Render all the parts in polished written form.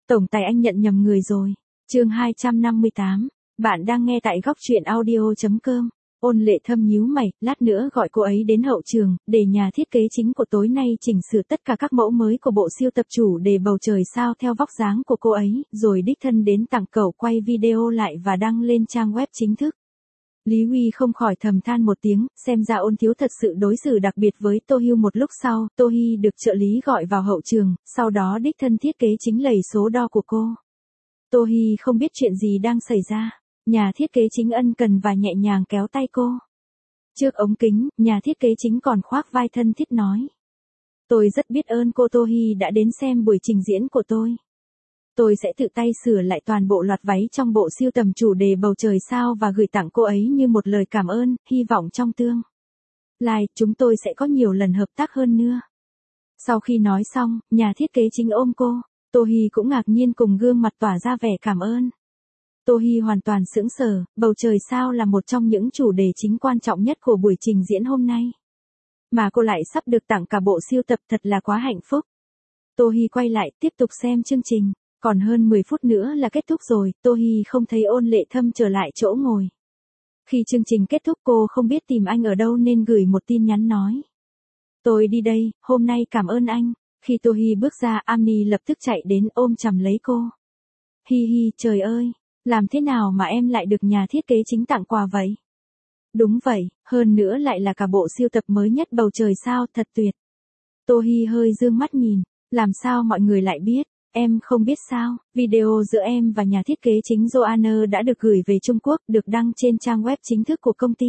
Tổng tài anh nhận nhầm người rồi. Chương 258. Bạn đang nghe tại góc truyện audio.com. Ôn Lệ Thâm nhíu mày, lát nữa gọi cô ấy đến hậu trường, để nhà thiết kế chính của tối nay chỉnh sửa tất cả các mẫu mới của bộ siêu tập chủ đề bầu trời sao theo vóc dáng của cô ấy, rồi đích thân đến tặng cậu quay video lại và đăng lên trang web chính thức. Lý Huy không khỏi thầm than một tiếng, xem ra Ôn thiếu thật sự đối xử đặc biệt với Tô Hưu. Một lúc sau, Tô Hi được trợ lý gọi vào hậu trường, sau đó đích thân thiết kế chính lầy số đo của cô. Tô Hi không biết chuyện gì đang xảy ra. Nhà thiết kế chính ân cần và nhẹ nhàng kéo tay cô. Trước ống kính, nhà thiết kế chính còn khoác vai thân thiết nói. Tôi rất biết ơn cô Tô Hi đã đến xem buổi trình diễn của tôi. Tôi sẽ tự tay sửa lại toàn bộ loạt váy trong bộ siêu tầm chủ đề bầu trời sao và gửi tặng cô ấy như một lời cảm ơn, hy vọng trong tương lai chúng tôi sẽ có nhiều lần hợp tác hơn nữa. Sau khi nói xong, nhà thiết kế chính ôm cô, Tô Hi cũng ngạc nhiên cùng gương mặt tỏa ra vẻ cảm ơn. Tô Hi hoàn toàn sững sờ, bầu trời sao là một trong những chủ đề chính quan trọng nhất của buổi trình diễn hôm nay. Mà cô lại sắp được tặng cả bộ siêu tập, thật là quá hạnh phúc. Tô Hi quay lại tiếp tục xem chương trình. Còn hơn 10 phút nữa là kết thúc rồi, Tô Hi không thấy Ôn Lệ Thâm trở lại chỗ ngồi. Khi chương trình kết thúc cô không biết tìm anh ở đâu nên gửi một tin nhắn nói. Tôi đi đây, hôm nay cảm ơn anh. Khi Tô Hi bước ra, Amni lập tức chạy đến ôm chầm lấy cô. Hi hi, trời ơi, làm thế nào mà em lại được nhà thiết kế chính tặng quà vậy? Đúng vậy, hơn nữa lại là cả bộ siêu tập mới nhất bầu trời sao, thật tuyệt. Tô Hi hơi dương mắt nhìn, làm sao mọi người lại biết? Em không biết sao, video giữa em và nhà thiết kế chính Joanna đã được gửi về Trung Quốc, được đăng trên trang web chính thức của công ty.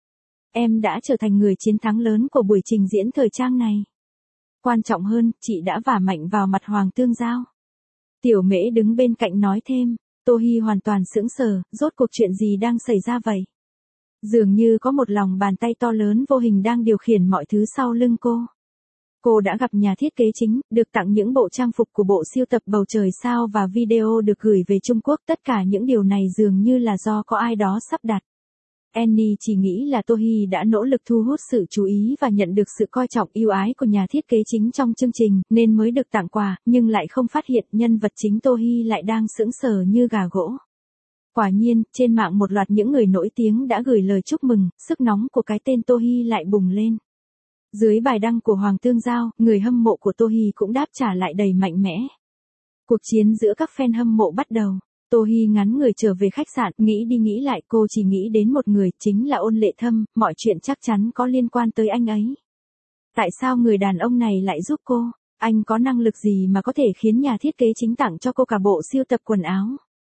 Em đã trở thành người chiến thắng lớn của buổi trình diễn thời trang này. Quan trọng hơn, chị đã vả mạnh vào mặt Hoàng Tương Giao. Tiểu Mễ đứng bên cạnh nói thêm, Tô Hi hoàn toàn sững sờ, rốt cuộc chuyện gì đang xảy ra vậy? Dường như có một lòng bàn tay to lớn vô hình đang điều khiển mọi thứ sau lưng cô. Cô đã gặp nhà thiết kế chính, được tặng những bộ trang phục của bộ siêu tập bầu trời sao và video được gửi về Trung Quốc. Tất cả những điều này dường như là do có ai đó sắp đặt. Annie chỉ nghĩ là Tô Hi đã nỗ lực thu hút sự chú ý và nhận được sự coi trọng yêu ái của nhà thiết kế chính trong chương trình, nên mới được tặng quà, nhưng lại không phát hiện nhân vật chính Tô Hi lại đang sững sờ như gà gỗ. Quả nhiên, trên mạng một loạt những người nổi tiếng đã gửi lời chúc mừng, sức nóng của cái tên Tô Hi lại bùng lên. Dưới bài đăng của Hoàng Tương Giao, người hâm mộ của Tô Hi cũng đáp trả lại đầy mạnh mẽ. Cuộc chiến giữa các fan hâm mộ bắt đầu. Tô Hi ngắn người trở về khách sạn, nghĩ đi nghĩ lại cô chỉ nghĩ đến một người, chính là Ôn Lệ Thâm, mọi chuyện chắc chắn có liên quan tới anh ấy. Tại sao người đàn ông này lại giúp cô? Anh có năng lực gì mà có thể khiến nhà thiết kế chính tặng cho cô cả bộ siêu tập quần áo?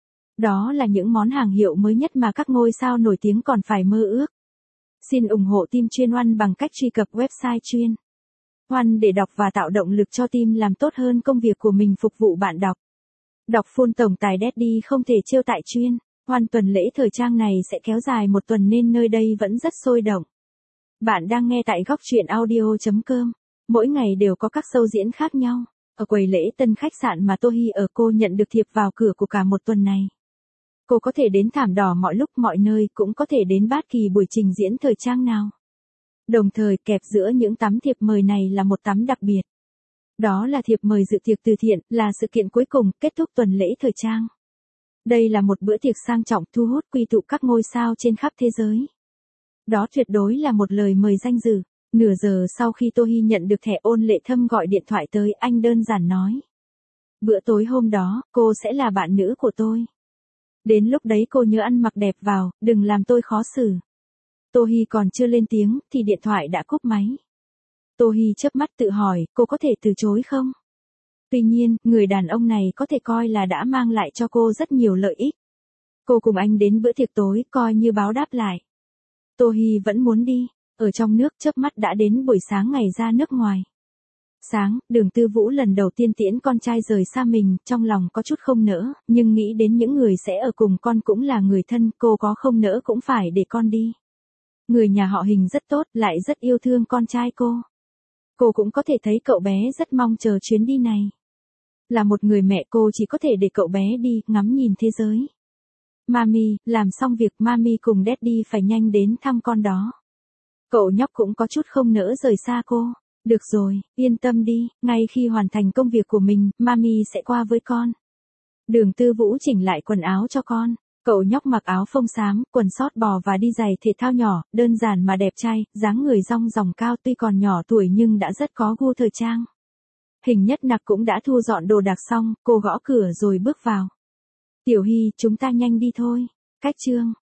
Đó là những món hàng hiệu mới nhất mà các ngôi sao nổi tiếng còn phải mơ ước. Xin ủng hộ team chuyên One bằng cách truy cập website chuyên One để đọc và tạo động lực cho team làm tốt hơn công việc của mình phục vụ bạn đọc. Đọc full tổng tài Daddy không thể trêu tại chuyên One. Tuần lễ thời trang này sẽ kéo dài một tuần nên nơi đây vẫn rất sôi động. Bạn đang nghe tại góc truyện audio.com. Mỗi ngày đều có các show diễn khác nhau. Ở quầy lễ tân khách sạn mà Tô Hi ở, cô nhận được thiệp vào cửa của cả một tuần này. Cô có thể đến thảm đỏ mọi lúc mọi nơi, cũng có thể đến bất kỳ buổi trình diễn thời trang nào. Đồng thời kẹp giữa những tấm thiệp mời này là một tấm đặc biệt. Đó là thiệp mời dự tiệc từ thiện, là sự kiện cuối cùng kết thúc tuần lễ thời trang. Đây là một bữa tiệc sang trọng thu hút quy tụ các ngôi sao trên khắp thế giới. Đó tuyệt đối là một lời mời danh dự. Nửa giờ sau khi Tô Hi nhận được thẻ, Ôn Lệ Thâm gọi điện thoại tới, anh đơn giản nói. Bữa tối hôm đó, cô sẽ là bạn nữ của tôi. Đến lúc đấy cô nhớ ăn mặc đẹp vào, đừng làm tôi khó xử. Tô Hi còn chưa lên tiếng, thì điện thoại đã cúp máy. Tô Hi chớp mắt tự hỏi, cô có thể từ chối không? Tuy nhiên, người đàn ông này có thể coi là đã mang lại cho cô rất nhiều lợi ích. Cô cùng anh đến bữa tiệc tối, coi như báo đáp lại. Tô Hi vẫn muốn đi. Ở trong nước chớp mắt đã đến buổi sáng ngày ra nước ngoài. Sáng, Đường Tư Vũ lần đầu tiên tiễn con trai rời xa mình, trong lòng có chút không nỡ, nhưng nghĩ đến những người sẽ ở cùng con cũng là người thân, cô có không nỡ cũng phải để con đi. Người nhà họ Hình rất tốt, lại rất yêu thương con trai cô. Cô cũng có thể thấy cậu bé rất mong chờ chuyến đi này. Là một người mẹ, cô chỉ có thể để cậu bé đi, ngắm nhìn thế giới. Mami, làm xong việc, Mami cùng Daddy phải nhanh đến thăm con đó. Cậu nhóc cũng có chút không nỡ rời xa cô. Được rồi, yên tâm đi, ngay khi hoàn thành công việc của mình, Mami sẽ qua với con. Đường Tư Vũ chỉnh lại quần áo cho con. Cậu nhóc mặc áo phông xám, quần sót bò và đi giày thể thao nhỏ, đơn giản mà đẹp trai, dáng người rong ròng cao, tuy còn nhỏ tuổi nhưng đã rất có gu thời trang. Hình Nhất Nặc cũng đã thu dọn đồ đạc xong, cô gõ cửa rồi bước vào. Tiểu Hy, chúng ta nhanh đi thôi. Cách chương